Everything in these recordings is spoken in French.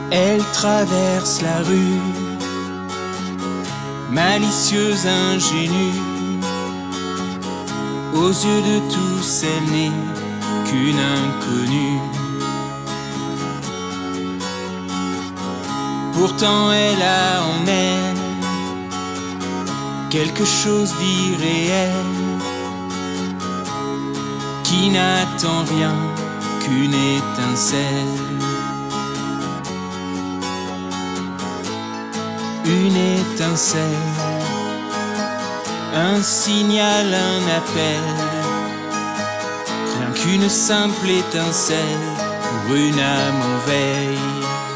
Elle traverse la rue, malicieuse, ingénue. Aux yeux de tous, elle n'est qu'une inconnue. Pourtant elle a en elle quelque chose d'irréel, qui n'attend rien qu'une étincelle. Une étincelle, un signal, un appel, rien qu'une simple étincelle pour une âme en veille.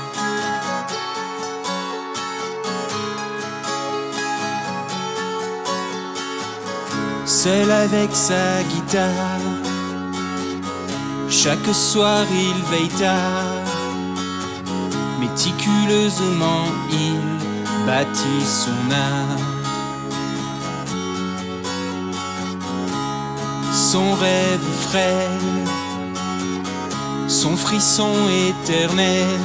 Seul avec sa guitare, chaque soir il veille tard, méticuleusement il bâtit son art. Son rêve frêle, son frisson éternel,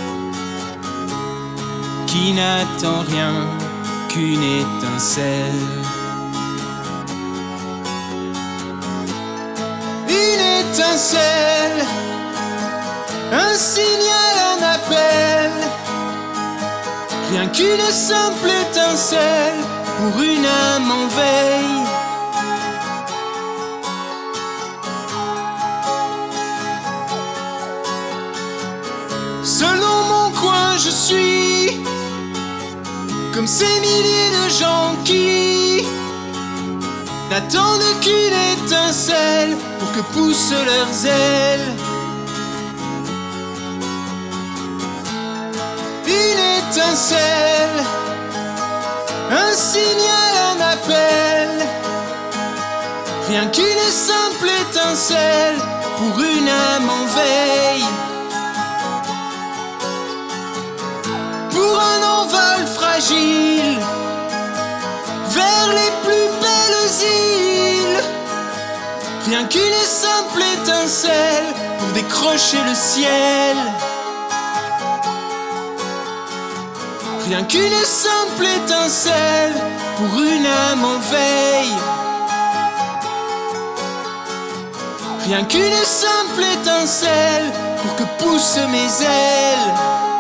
qui n'attend rien qu'une étincelle. Une étincelle, un signal, un appel, rien qu'une simple étincelle pour une âme en veille. Selon mon coin je suis comme ces milliers de gens qui n'attendent qu'une étincelle pour que poussent leurs ailes. Une étincelle, un signal, un appel, rien qu'une simple étincelle pour une âme en veille. Pour un envol fragile vers les plus belles îles, rien qu'une simple étincelle pour décrocher le ciel. Rien qu'une simple étincelle pour une âme en veille. Rien qu'une simple étincelle pour que poussent mes ailes.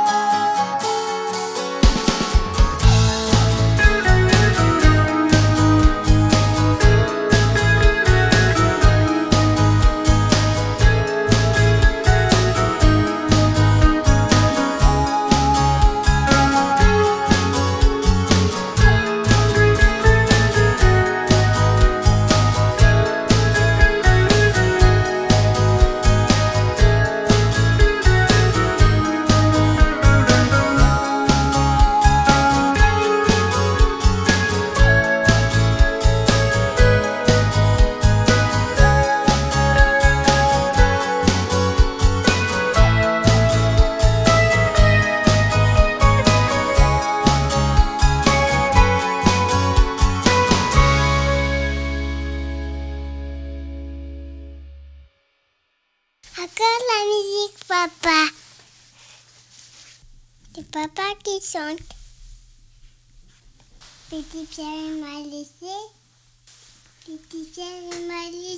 Encore la musique, papa. C'est papa qui chante. Petit Pierre m'a laissé. Petit Pierre m'a laissé.